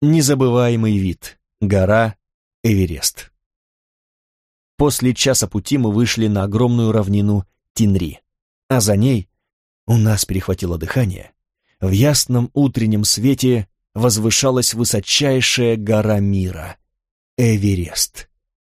Незабываемый вид. Гора Эверест. После часа пути мы вышли на огромную равнину Тинри, а за ней у нас перехватило дыхание. В ясном утреннем свете возвышалась высочайшая гора мира — Эверест.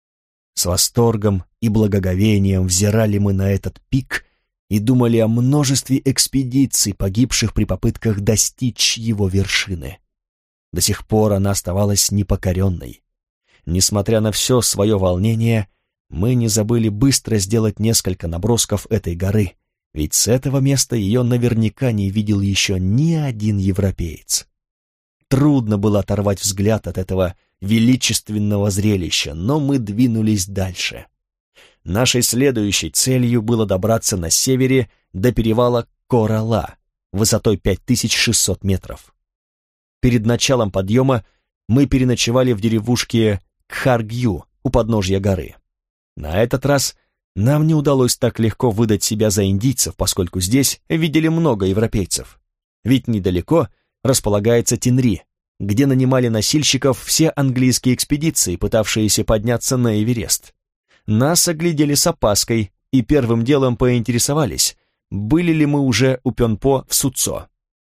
С восторгом и благоговением взирали мы на этот пик и думали о множестве экспедиций, погибших при попытках достичь его вершины. До сих пор она оставалась непокоренной. Несмотря на все свое волнение, мы не забыли быстро сделать несколько набросков этой горы, ведь с этого места ее наверняка не видел еще ни один европеец. Трудно было оторвать взгляд от этого величественного зрелища, но мы двинулись дальше. Нашей следующей целью было добраться на севере до перевала Коралла высотой 5600 метров. Перед началом подъема мы переночевали в деревушке Кхаргью у подножья горы. На этот раз нам не удалось так легко выдать себя за индийцев, поскольку здесь видели много европейцев. Ведь недалеко располагается Тинри, где нанимали носильщиков все английские экспедиции, пытавшиеся подняться на Эверест. Нас оглядели с опаской и первым делом поинтересовались, были ли мы уже у Пёнпо в Суцо.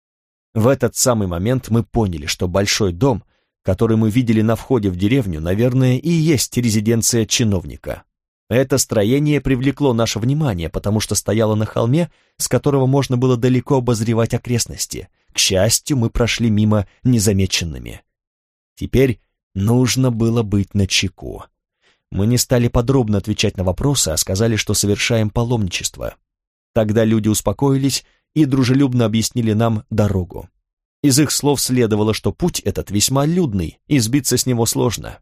В этот самый момент мы поняли, что большой дом, который мы видели на входе в деревню, наверное, и есть резиденция чиновника. Это строение привлекло наше внимание, потому что стояло на холме, с которого можно было далеко обозревать окрестности. К счастью, мы прошли мимо незамеченными. Теперь нужно было быть начеку. Мы не стали подробно отвечать на вопросы, а сказали, что совершаем паломничество. Тогда люди успокоились и дружелюбно объяснили нам дорогу. Из их слов следовало, что путь этот весьма людный, и сбиться с него сложно.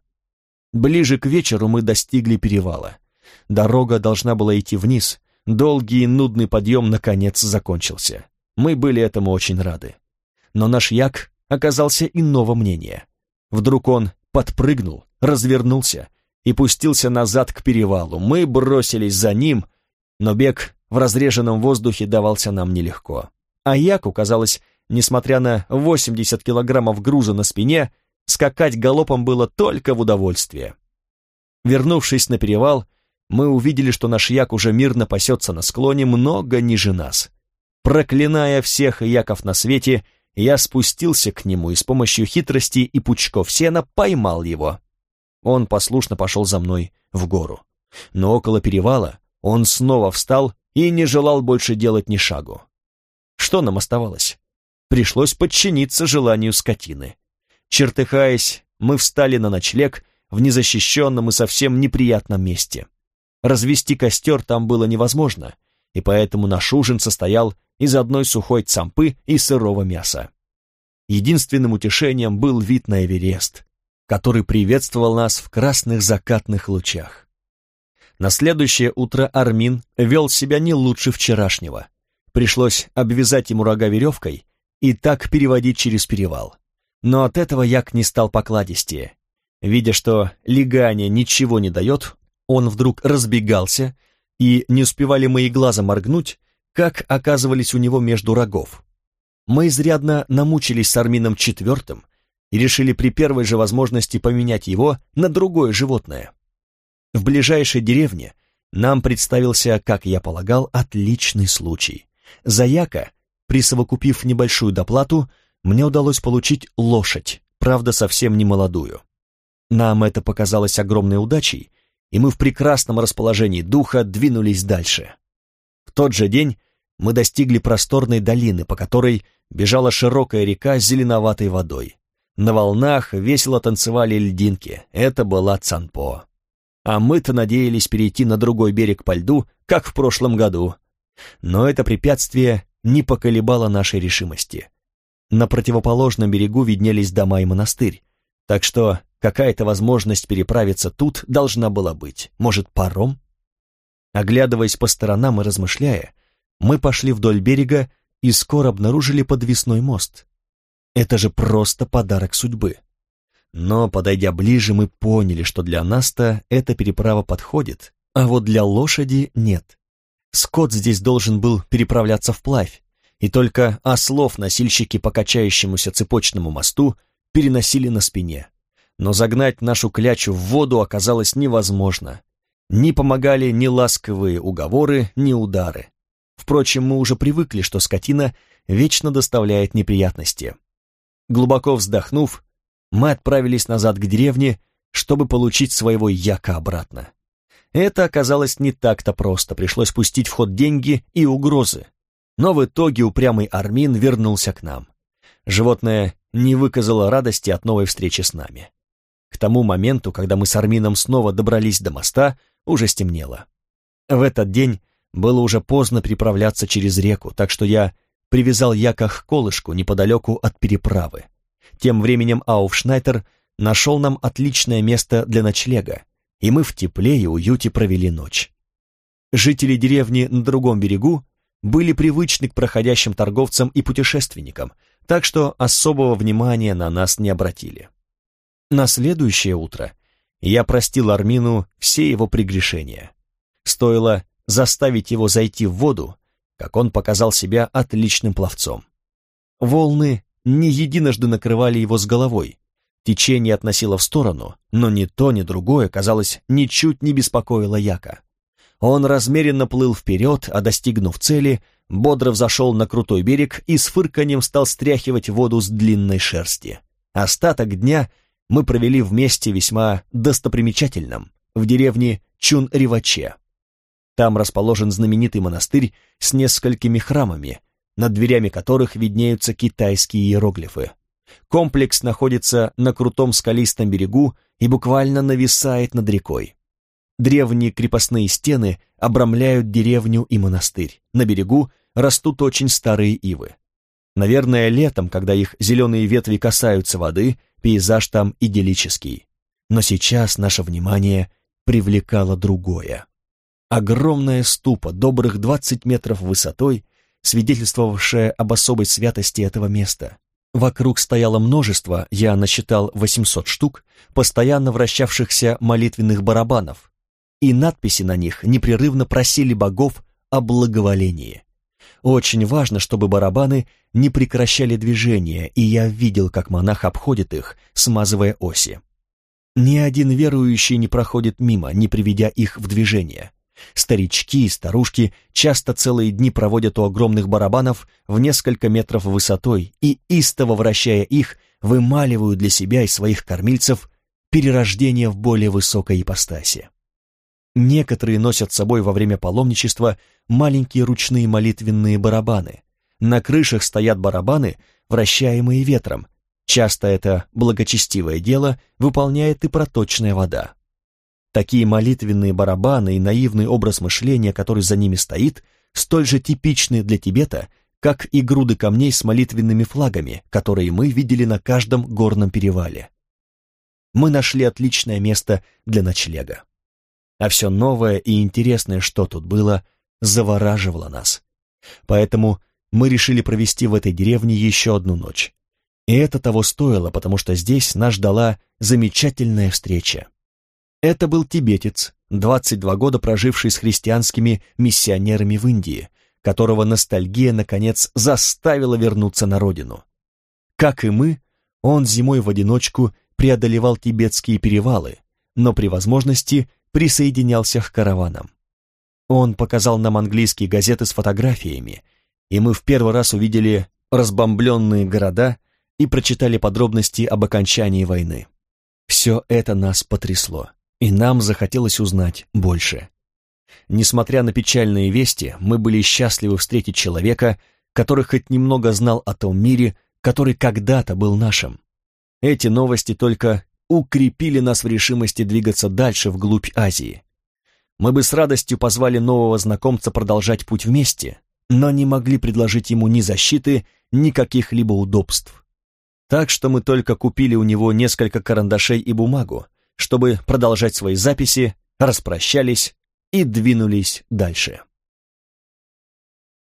Ближе к вечеру мы достигли перевала. Дорога должна была идти вниз, долгий и нудный подъем наконец закончился. Мы были этому очень рады. Но наш як оказался иного мнения. Вдруг он подпрыгнул, развернулся и пустился назад к перевалу. Мы бросились за ним, но бег в разреженном воздухе давался нам нелегко. А яку, казалось, несмотря на 80 килограммов груза на спине, скакать галопом было только в удовольствие. Вернувшись на перевал, мы увидели, что наш як уже мирно пасется на склоне много ниже нас. Проклиная всех яков на свете, я спустился к нему и с помощью хитрости и пучков сена поймал его. Он послушно пошел за мной в гору. Но около перевала он снова встал и не желал больше делать ни шагу. Что нам оставалось? Пришлось подчиниться желанию скотины. Чертыхаясь, мы встали на ночлег в незащищенном и совсем неприятном месте. Развести костер там было невозможно, и поэтому наш ужин состоял из одной сухой цампы и сырого мяса. Единственным утешением был вид на Эверест, который приветствовал нас в красных закатных лучах. На следующее утро Армин вел себя не лучше вчерашнего. Пришлось обвязать ему рога веревкой и так переводить через перевал. Но от этого як не стал покладистее. Видя, что легание ничего не дает, он вдруг разбегался, и не успевали мы и глазом моргнуть, как оказывались у него между рогов. Мы изрядно намучились с Армином четвертым и решили при первой же возможности поменять его на другое животное. В ближайшей деревне нам представился, как я полагал, отличный случай. За яка, присовокупив небольшую доплату, мне удалось получить лошадь, правда, совсем не молодую. Нам это показалось огромной удачей, и мы в прекрасном расположении духа двинулись дальше. В тот же день мы достигли просторной долины, по которой бежала широкая река с зеленоватой водой. На волнах весело танцевали льдинки, это была Цанпо. А мы-то надеялись перейти на другой берег по льду, как в прошлом году. Но это препятствие не поколебало нашей решимости. На противоположном берегу виднелись дома и монастырь, так что какая-то возможность переправиться тут должна была быть. Может, паром? Оглядываясь по сторонам и размышляя, мы пошли вдоль берега и скоро обнаружили подвесной мост. Это же просто подарок судьбы. Но, подойдя ближе, мы поняли, что для нас-то эта переправа подходит, а вот для лошади нет. Скот здесь должен был переправляться вплавь, и только ослов носильщики по качающемуся цепочному мосту переносили на спине. Но загнать нашу клячу в воду оказалось невозможно. Не помогали ни ласковые уговоры, ни удары. Впрочем, мы уже привыкли, что скотина вечно доставляет неприятности. Глубоко вздохнув, мы отправились назад к деревне, чтобы получить своего яка обратно. Это оказалось не так-то просто, пришлось пустить в ход деньги и угрозы. Но в итоге упрямый Армин вернулся к нам. Животное не выказало радости от новой встречи с нами. К тому моменту, когда мы с Армином снова добрались до моста, уже стемнело. В этот день было уже поздно переправляться через реку, так что я привязал яка к колышку неподалеку от переправы. Тем временем Ауфшнайтер нашел нам отличное место для ночлега, и мы в тепле и уюте провели ночь. Жители деревни на другом берегу были привычны к проходящим торговцам и путешественникам, так что особого внимания на нас не обратили. На следующее утро я простил Армину все его прегрешения. Стоило заставить его зайти в воду, как он показал себя отличным пловцом. Волны не единожды накрывали его с головой, течение относило в сторону, но ни то, ни другое, казалось, ничуть не беспокоило яка. Он размеренно плыл вперед, а достигнув цели, бодро взошел на крутой берег и с фырканьем стал стряхивать воду с длинной шерсти. Остаток дня мы провели вместе весьма достопримечательном, в деревне Чун-Риваче. Там расположен знаменитый монастырь с несколькими храмами, над дверями которых виднеются китайские иероглифы. Комплекс находится на крутом скалистом берегу и буквально нависает над рекой. Древние крепостные стены обрамляют деревню и монастырь. На берегу растут очень старые ивы. Наверное, летом, когда их зеленые ветви касаются воды, пейзаж там идиллический. Но сейчас наше внимание привлекало другое. Огромная ступа, добрых 20 метров высотой, свидетельствовавшая об особой святости этого места. Вокруг стояло множество, я насчитал 800 штук, постоянно вращавшихся молитвенных барабанов, и надписи на них непрерывно просили богов о благоволении. Очень важно, чтобы барабаны не прекращали движения, и я видел, как монах обходит их, смазывая оси. Ни один верующий не проходит мимо, не приведя их в движение. Старички и старушки часто целые дни проводят у огромных барабанов в несколько метров высотой и, истово вращая их, вымаливают для себя и своих кормильцев перерождение в более высокой ипостаси. Некоторые носят с собой во время паломничества маленькие ручные молитвенные барабаны. На крышах стоят барабаны, вращаемые ветром. Часто это благочестивое дело выполняет и проточная вода. Такие молитвенные барабаны и наивный образ мышления, который за ними стоит, столь же типичны для Тибета, как и груды камней с молитвенными флагами, которые мы видели на каждом горном перевале. Мы нашли отличное место для ночлега. А все новое и интересное, что тут было, завораживало нас. Поэтому мы решили провести в этой деревне еще одну ночь. И это того стоило, потому что здесь нас ждала замечательная встреча. Это был тибетец, 22 года проживший с христианскими миссионерами в Индии, которого ностальгия, наконец, заставила вернуться на родину. Как и мы, он зимой в одиночку преодолевал тибетские перевалы, но при возможности присоединялся к караванам. Он показал нам английские газеты с фотографиями, и мы в первый раз увидели разбомбленные города и прочитали подробности об окончании войны. Все это нас потрясло, и нам захотелось узнать больше. Несмотря на печальные вести, мы были счастливы встретить человека, который хоть немного знал о том мире, который когда-то был нашим. Эти новости только укрепили нас в решимости двигаться дальше вглубь Азии. Мы бы с радостью позвали нового знакомца продолжать путь вместе, но не могли предложить ему ни защиты, ни каких-либо удобств. Так что мы только купили у него несколько карандашей и бумагу, чтобы продолжать свои записи, распрощались и двинулись дальше.